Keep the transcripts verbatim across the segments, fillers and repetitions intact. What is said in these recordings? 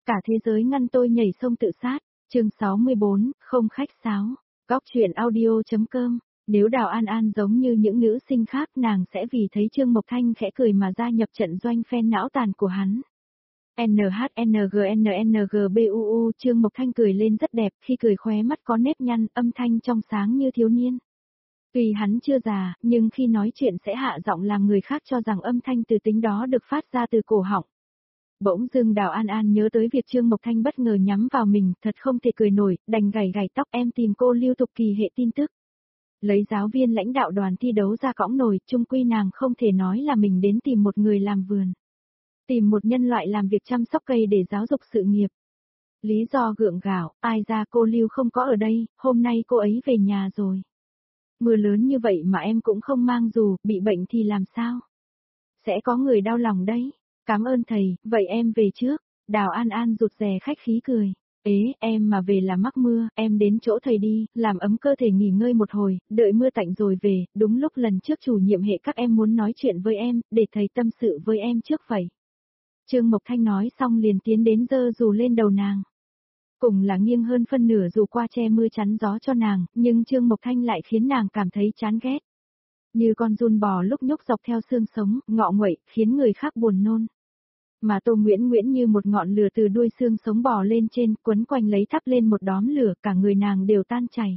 Cả thế giới ngăn tôi nhảy sông tự sát. Chương sáu mươi bốn, không khách sáo. Góc truyện audio.com. Nếu Đào An An giống như những nữ sinh khác, nàng sẽ vì thấy Trương Mộc Thanh khẽ cười mà gia nhập trận doanh fan não tàn của hắn. en hát en giê en en giê bê u u Trương Mộc Thanh cười lên rất đẹp, khi cười khóe mắt có nếp nhăn, âm thanh trong sáng như thiếu niên. Tuy hắn chưa già, nhưng khi nói chuyện sẽ hạ giọng làm người khác cho rằng âm thanh từ tính đó được phát ra từ cổ họng. Bỗng dưng Đào An An nhớ tới việc Trương Mộc Thanh bất ngờ nhắm vào mình, thật không thể cười nổi, đành gảy gảy tóc. Em tìm cô Lưu Tục Kỳ hệ tin tức. Lấy giáo viên lãnh đạo đoàn thi đấu ra cõng nổi, chung quy nàng không thể nói là mình đến tìm một người làm vườn. Tìm một nhân loại làm việc chăm sóc cây để giáo dục sự nghiệp. Lý do gượng gạo, ai ra cô Lưu không có ở đây, hôm nay cô ấy về nhà rồi. Mưa lớn như vậy mà em cũng không mang dù, bị bệnh thì làm sao? Sẽ có người đau lòng đấy. Cảm ơn thầy, vậy em về trước. Đào An An rụt rè khách khí cười. Ế, em mà về là mắc mưa, em đến chỗ thầy đi, làm ấm cơ thể nghỉ ngơi một hồi, đợi mưa tạnh rồi về, đúng lúc lần trước chủ nhiệm hệ các em muốn nói chuyện với em, để thầy tâm sự với em trước vậy. Trương Mộc Thanh nói xong liền tiến đến giơ dù lên đầu nàng. Cùng là nghiêng hơn phân nửa dù qua che mưa chắn gió cho nàng, nhưng Trương Mộc Thanh lại khiến nàng cảm thấy chán ghét. Như con giun bò lúc nhúc dọc theo xương sống, ngọ nguậy, khiến người khác buồn nôn. Mà Tô Nguyễn Nguyễn như một ngọn lửa từ đuôi xương sống bò lên trên, quấn quanh lấy thắp lên một đóm lửa, cả người nàng đều tan chảy.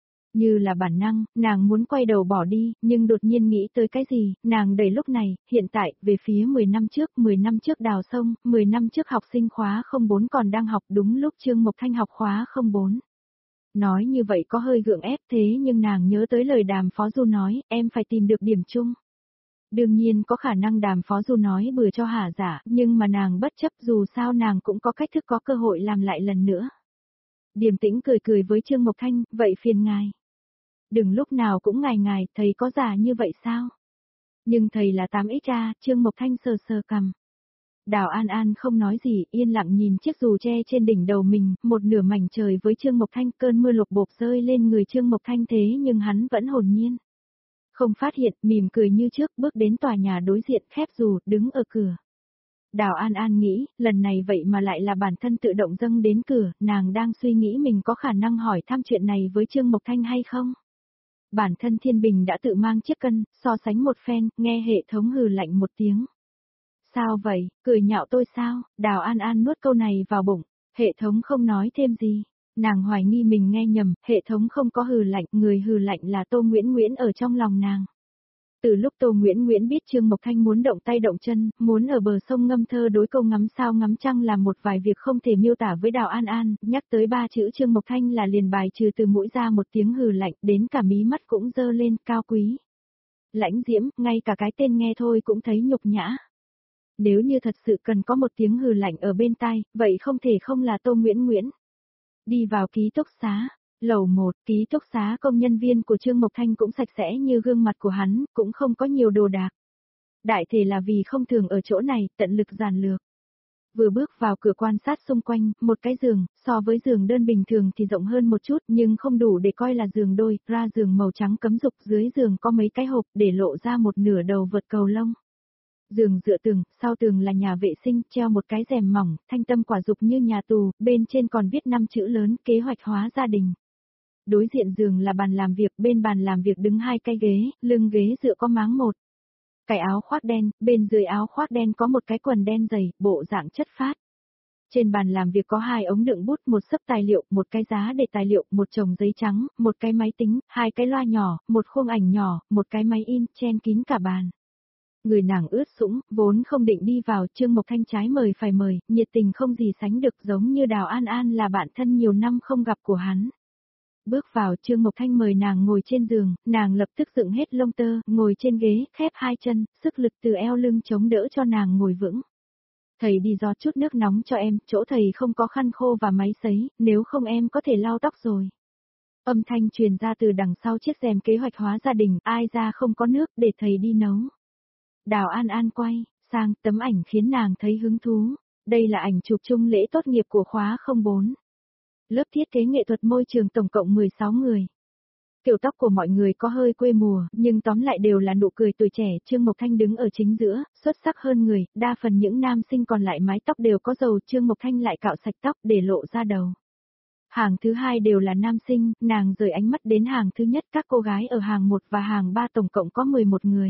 Như là bản năng, nàng muốn quay đầu bỏ đi, nhưng đột nhiên nghĩ tới cái gì, nàng đẩy lúc này, hiện tại, về phía mười năm trước, mười năm trước đào sông, mười năm trước học sinh khóa không bốn còn đang học đúng lúc Trương Mộc Thanh học khóa không bốn. Nói như vậy có hơi gượng ép thế nhưng nàng nhớ tới lời Đàm Phó Du nói, em phải tìm được điểm chung. Đương nhiên có khả năng Đàm Phó Du nói bừa cho hả giả, nhưng mà nàng bất chấp dù sao nàng cũng có cách thức có cơ hội làm lại lần nữa. Điềm tĩnh cười cười với Trương Mộc Thanh, vậy phiền ngài. Đừng lúc nào cũng ngài ngài, thầy có già như vậy sao? Nhưng thầy là tám ích a, Trương Mộc Thanh sờ sờ cằm. Đào An An không nói gì, yên lặng nhìn chiếc dù che trên đỉnh đầu mình, một nửa mảnh trời với Trương Mộc Thanh, cơn mưa lục bộp rơi lên người Trương Mộc Thanh thế nhưng hắn vẫn hồn nhiên. Không phát hiện, mỉm cười như trước, bước đến tòa nhà đối diện khép dù, đứng ở cửa. Đào An An nghĩ, lần này vậy mà lại là bản thân tự động dâng đến cửa, nàng đang suy nghĩ mình có khả năng hỏi thăm chuyện này với Trương Mộc Thanh hay không. Bản thân Thiên Bình đã tự mang chiếc cân, so sánh một phen, nghe hệ thống hừ lạnh một tiếng. Sao vậy, cười nhạo tôi sao? Đào An An nuốt câu này vào bụng, hệ thống không nói thêm gì. Nàng hoài nghi mình nghe nhầm, hệ thống không có hừ lạnh, người hừ lạnh là Tô Nguyễn Nguyễn ở trong lòng nàng. Từ lúc Tô Nguyễn Nguyễn biết Trương Mộc Thanh muốn động tay động chân, muốn ở bờ sông ngâm thơ đối câu ngắm sao ngắm trăng làm một vài việc không thể miêu tả với Đào An An, nhắc tới ba chữ Trương Mộc Thanh là liền bài trừ từ mũi ra một tiếng hừ lạnh, đến cả mí mắt cũng dơ lên, cao quý. Lãnh diễm, ngay cả cái tên nghe thôi cũng thấy nhục nhã. Nếu như thật sự cần có một tiếng hừ lạnh ở bên tai, vậy không thể không là Tô Nguyễn Nguyễn. Đi vào ký túc xá, lầu một, ký túc xá công nhân viên của Trương Mộc Thanh cũng sạch sẽ như gương mặt của hắn, cũng không có nhiều đồ đạc. Đại thể là vì không thường ở chỗ này, tận lực giản lược. Vừa bước vào cửa quan sát xung quanh, một cái giường, so với giường đơn bình thường thì rộng hơn một chút nhưng không đủ để coi là giường đôi, ra giường màu trắng cấm dục, dưới giường có mấy cái hộp để lộ ra một nửa đầu vượt cầu lông. Giường dựa tường, sau tường là nhà vệ sinh, treo một cái rèm mỏng, thanh tâm quả dục như nhà tù, bên trên còn viết năm chữ lớn, kế hoạch hóa gia đình. Đối diện giường là bàn làm việc, bên bàn làm việc đứng hai cái ghế, lưng ghế dựa có máng một. Cái áo khoác đen, bên dưới áo khoác đen có một cái quần đen dày, bộ dạng chất phát. Trên bàn làm việc có hai ống đựng bút, một xấp tài liệu, một cái giá để tài liệu, một chồng giấy trắng, một cái máy tính, hai cái loa nhỏ, một khung ảnh nhỏ, một cái máy in, chen kín cả bàn. Người nàng ướt sũng, vốn không định đi vào, Trương Mộc Thanh trái mời phải mời, nhiệt tình không gì sánh được, giống như Đào An An là bạn thân nhiều năm không gặp của hắn. Bước vào, Trương Mộc Thanh mời nàng ngồi trên giường, nàng lập tức dựng hết lông tơ, ngồi trên ghế, khép hai chân, sức lực từ eo lưng chống đỡ cho nàng ngồi vững. Thầy đi gió chút nước nóng cho em, chỗ thầy không có khăn khô và máy sấy, nếu không em có thể lau tóc rồi. Âm thanh truyền ra từ đằng sau chiếc rèm kế hoạch hóa gia đình, ai ra không có nước để thầy đi nấu. Đào An An quay sang, tấm ảnh khiến nàng thấy hứng thú. Đây là ảnh chụp chung lễ tốt nghiệp của khóa không bốn. Lớp thiết kế nghệ thuật môi trường tổng cộng mười sáu người. Kiểu tóc của mọi người có hơi quê mùa, nhưng tóm lại đều là nụ cười tuổi trẻ. Trương Mộc Thanh đứng ở chính giữa, xuất sắc hơn người, đa phần những nam sinh còn lại mái tóc đều có dầu, Trương Mộc Thanh lại cạo sạch tóc để lộ ra đầu. Hàng thứ hai đều là nam sinh, nàng rời ánh mắt đến hàng thứ nhất, các cô gái ở hàng một và hàng ba tổng cộng có mười một người.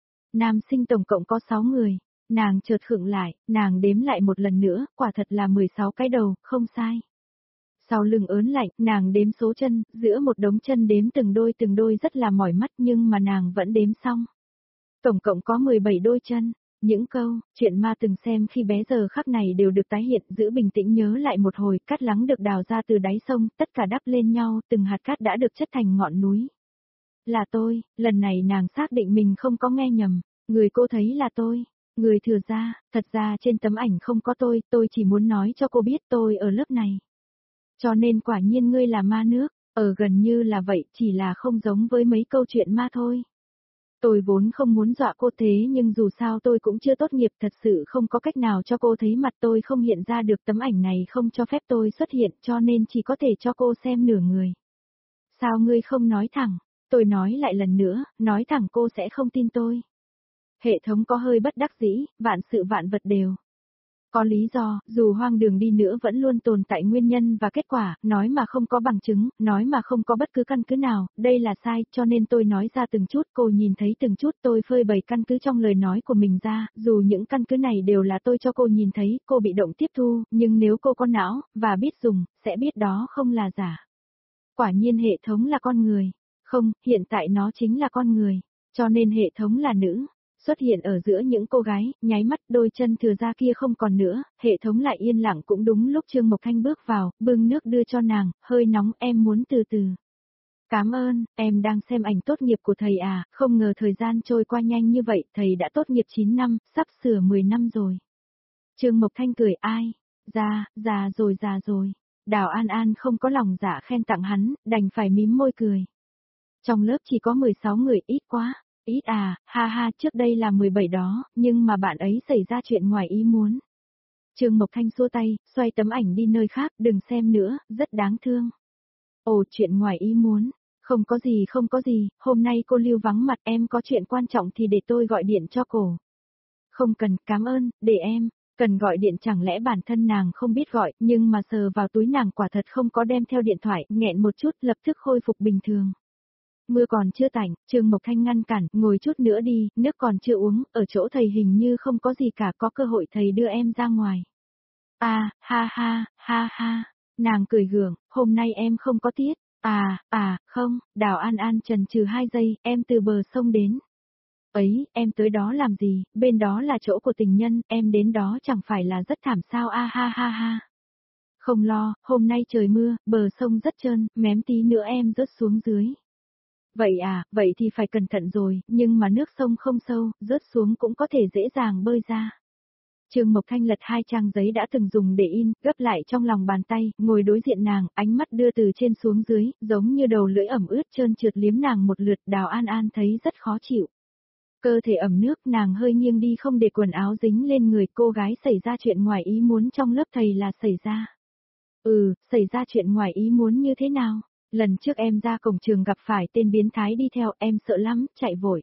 Nam sinh tổng cộng có sáu người. Nàng chợt khựng lại, nàng đếm lại một lần nữa, quả thật là mười sáu cái đầu, không sai. Sau lưng ớn lạnh, nàng đếm số chân, giữa một đống chân đếm từng đôi từng đôi rất là mỏi mắt nhưng mà nàng vẫn đếm xong. Tổng cộng có mười bảy đôi chân. Những câu, chuyện ma từng xem khi bé giờ khắc này đều được tái hiện, giữ bình tĩnh nhớ lại một hồi, cát lắng được đào ra từ đáy sông, tất cả đắp lên nhau, từng hạt cát đã được chất thành ngọn núi. Là tôi, lần này nàng xác định mình không có nghe nhầm, người cô thấy là tôi. Người thừa ra, thật ra trên tấm ảnh không có tôi, tôi chỉ muốn nói cho cô biết tôi ở lớp này. Cho nên quả nhiên ngươi là ma nước, ở gần như là vậy, chỉ là không giống với mấy câu chuyện ma thôi. Tôi vốn không muốn dọa cô thế nhưng dù sao tôi cũng chưa tốt nghiệp, thật sự không có cách nào cho cô thấy mặt tôi không hiện ra được, tấm ảnh này không cho phép tôi xuất hiện cho nên chỉ có thể cho cô xem nửa người. Sao ngươi không nói thẳng? Tôi nói lại lần nữa, nói thẳng cô sẽ không tin tôi. Hệ thống có hơi bất đắc dĩ, vạn sự vạn vật đều. Có lý do, dù hoang đường đi nữa vẫn luôn tồn tại nguyên nhân và kết quả, nói mà không có bằng chứng, nói mà không có bất cứ căn cứ nào, đây là sai, cho nên tôi nói ra từng chút, cô nhìn thấy từng chút, tôi phơi bày căn cứ trong lời nói của mình ra, dù những căn cứ này đều là tôi cho cô nhìn thấy, cô bị động tiếp thu, nhưng nếu cô có não, và biết dùng, sẽ biết đó không là giả. Quả nhiên hệ thống là con người. Không, hiện tại nó chính là con người, cho nên hệ thống là nữ. Xuất hiện ở giữa những cô gái, nháy mắt đôi chân thừa ra kia không còn nữa, hệ thống lại yên lặng cũng đúng lúc Trương Mộc Thanh bước vào, bưng nước đưa cho nàng, hơi nóng em muốn từ từ. Cảm ơn, em đang xem ảnh tốt nghiệp của thầy à, không ngờ thời gian trôi qua nhanh như vậy, thầy đã tốt nghiệp chín năm, sắp sửa mười năm rồi. Trương Mộc Thanh cười ai, già, già rồi già rồi, Đào An An không có lòng dạ khen tặng hắn, đành phải mím môi cười. Trong lớp chỉ có mười sáu người, ít quá. Ít à, ha ha, trước đây là mười bảy đó, nhưng mà bạn ấy xảy ra chuyện ngoài ý muốn. Trương Mộc Thanh xua tay, xoay tấm ảnh đi nơi khác, đừng xem nữa, rất đáng thương. Ồ, chuyện ngoài ý muốn, không có gì không có gì, hôm nay cô Lưu vắng mặt, em có chuyện quan trọng thì để tôi gọi điện cho cô. Không cần, cảm ơn, để em, cần gọi điện chẳng lẽ bản thân nàng không biết gọi, nhưng mà sờ vào túi nàng quả thật không có đem theo điện thoại, nghẹn một chút lập tức khôi phục bình thường. Mưa còn chưa tạnh, Trương Mộc Thanh ngăn cản, ngồi chút nữa đi, nước còn chưa uống, ở chỗ thầy hình như không có gì cả, có cơ hội thầy đưa em ra ngoài. À, ha ha, ha ha, nàng cười gượng, hôm nay em không có tiết. À, à, không, Đào An An chần chừ hai giây, em từ bờ sông đến. Ấy, em tới đó làm gì, bên đó là chỗ của tình nhân, em đến đó chẳng phải là rất thảm sao a ha ha ha. Không lo, hôm nay trời mưa, bờ sông rất trơn, mém tí nữa em rớt xuống dưới. Vậy à, vậy thì phải cẩn thận rồi, nhưng mà nước sông không sâu, rớt xuống cũng có thể dễ dàng bơi ra. Trương Mộc Thanh lật hai trang giấy đã từng dùng để in, gấp lại trong lòng bàn tay, ngồi đối diện nàng, ánh mắt đưa từ trên xuống dưới, giống như đầu lưỡi ẩm ướt trơn trượt liếm nàng một lượt. Đào An An thấy rất khó chịu. Cơ thể ẩm nước, nàng hơi nghiêng đi không để quần áo dính lên người. Cô gái xảy ra chuyện ngoài ý muốn trong lớp thầy là xảy ra. Ừ, xảy ra chuyện ngoài ý muốn như thế nào? Lần trước em ra cổng trường gặp phải tên biến thái đi theo, em sợ lắm, chạy vội.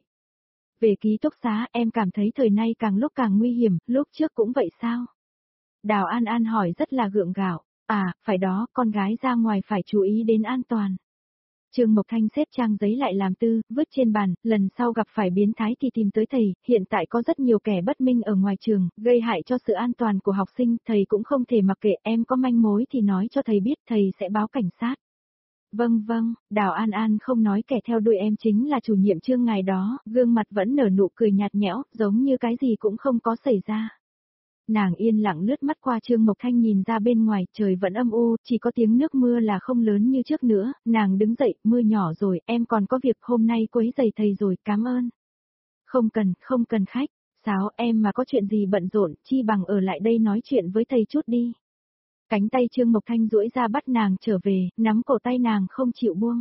Về ký túc xá, em cảm thấy thời nay càng lúc càng nguy hiểm, lúc trước cũng vậy sao? Đào An An hỏi rất là gượng gạo. À, phải đó, con gái ra ngoài phải chú ý đến an toàn. Trương Mộc Thanh xếp trang giấy lại làm tư, vứt trên bàn, lần sau gặp phải biến thái thì tìm tới thầy, hiện tại có rất nhiều kẻ bất minh ở ngoài trường, gây hại cho sự an toàn của học sinh, thầy cũng không thể mặc kệ, em có manh mối thì nói cho thầy biết, thầy sẽ báo cảnh sát. Vâng vâng, Đào An An không nói kẻ theo đuôi em chính là chủ nhiệm Trương ngày đó, gương mặt vẫn nở nụ cười nhạt nhẽo, giống như cái gì cũng không có xảy ra. Nàng yên lặng lướt mắt qua Trương Mộc Thanh nhìn ra bên ngoài, trời vẫn âm u, chỉ có tiếng nước mưa là không lớn như trước nữa, nàng đứng dậy, mưa nhỏ rồi, em còn có việc hôm nay quấy rầy thầy rồi, cảm ơn. Không cần, không cần khách, sao em mà có chuyện gì bận rộn, chi bằng ở lại đây nói chuyện với thầy chút đi. Cánh tay Trương Mộc Thanh duỗi ra bắt nàng trở về, nắm cổ tay nàng không chịu buông.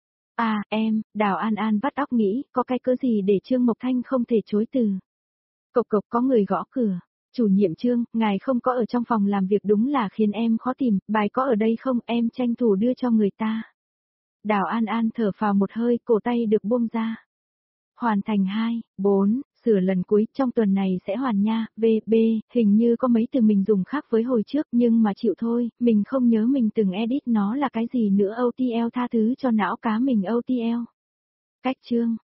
À, em, Đào An An vắt óc nghĩ, có cái cớ gì để Trương Mộc Thanh không thể chối từ. Cộc cộc có người gõ cửa. Chủ nhiệm Trương, ngài không có ở trong phòng làm việc đúng là khiến em khó tìm, bài có ở đây không, em tranh thủ đưa cho người ta. Đào An An thở phào một hơi, cổ tay được buông ra. Hoàn thành hai, bốn, sửa lần cuối, trong tuần này sẽ hoàn nha, v, b, hình như có mấy từ mình dùng khác với hồi trước nhưng mà chịu thôi, mình không nhớ mình từng edit nó là cái gì nữa. ô tê lờ tha thứ cho não cá mình ô tê lờ. Cách chương.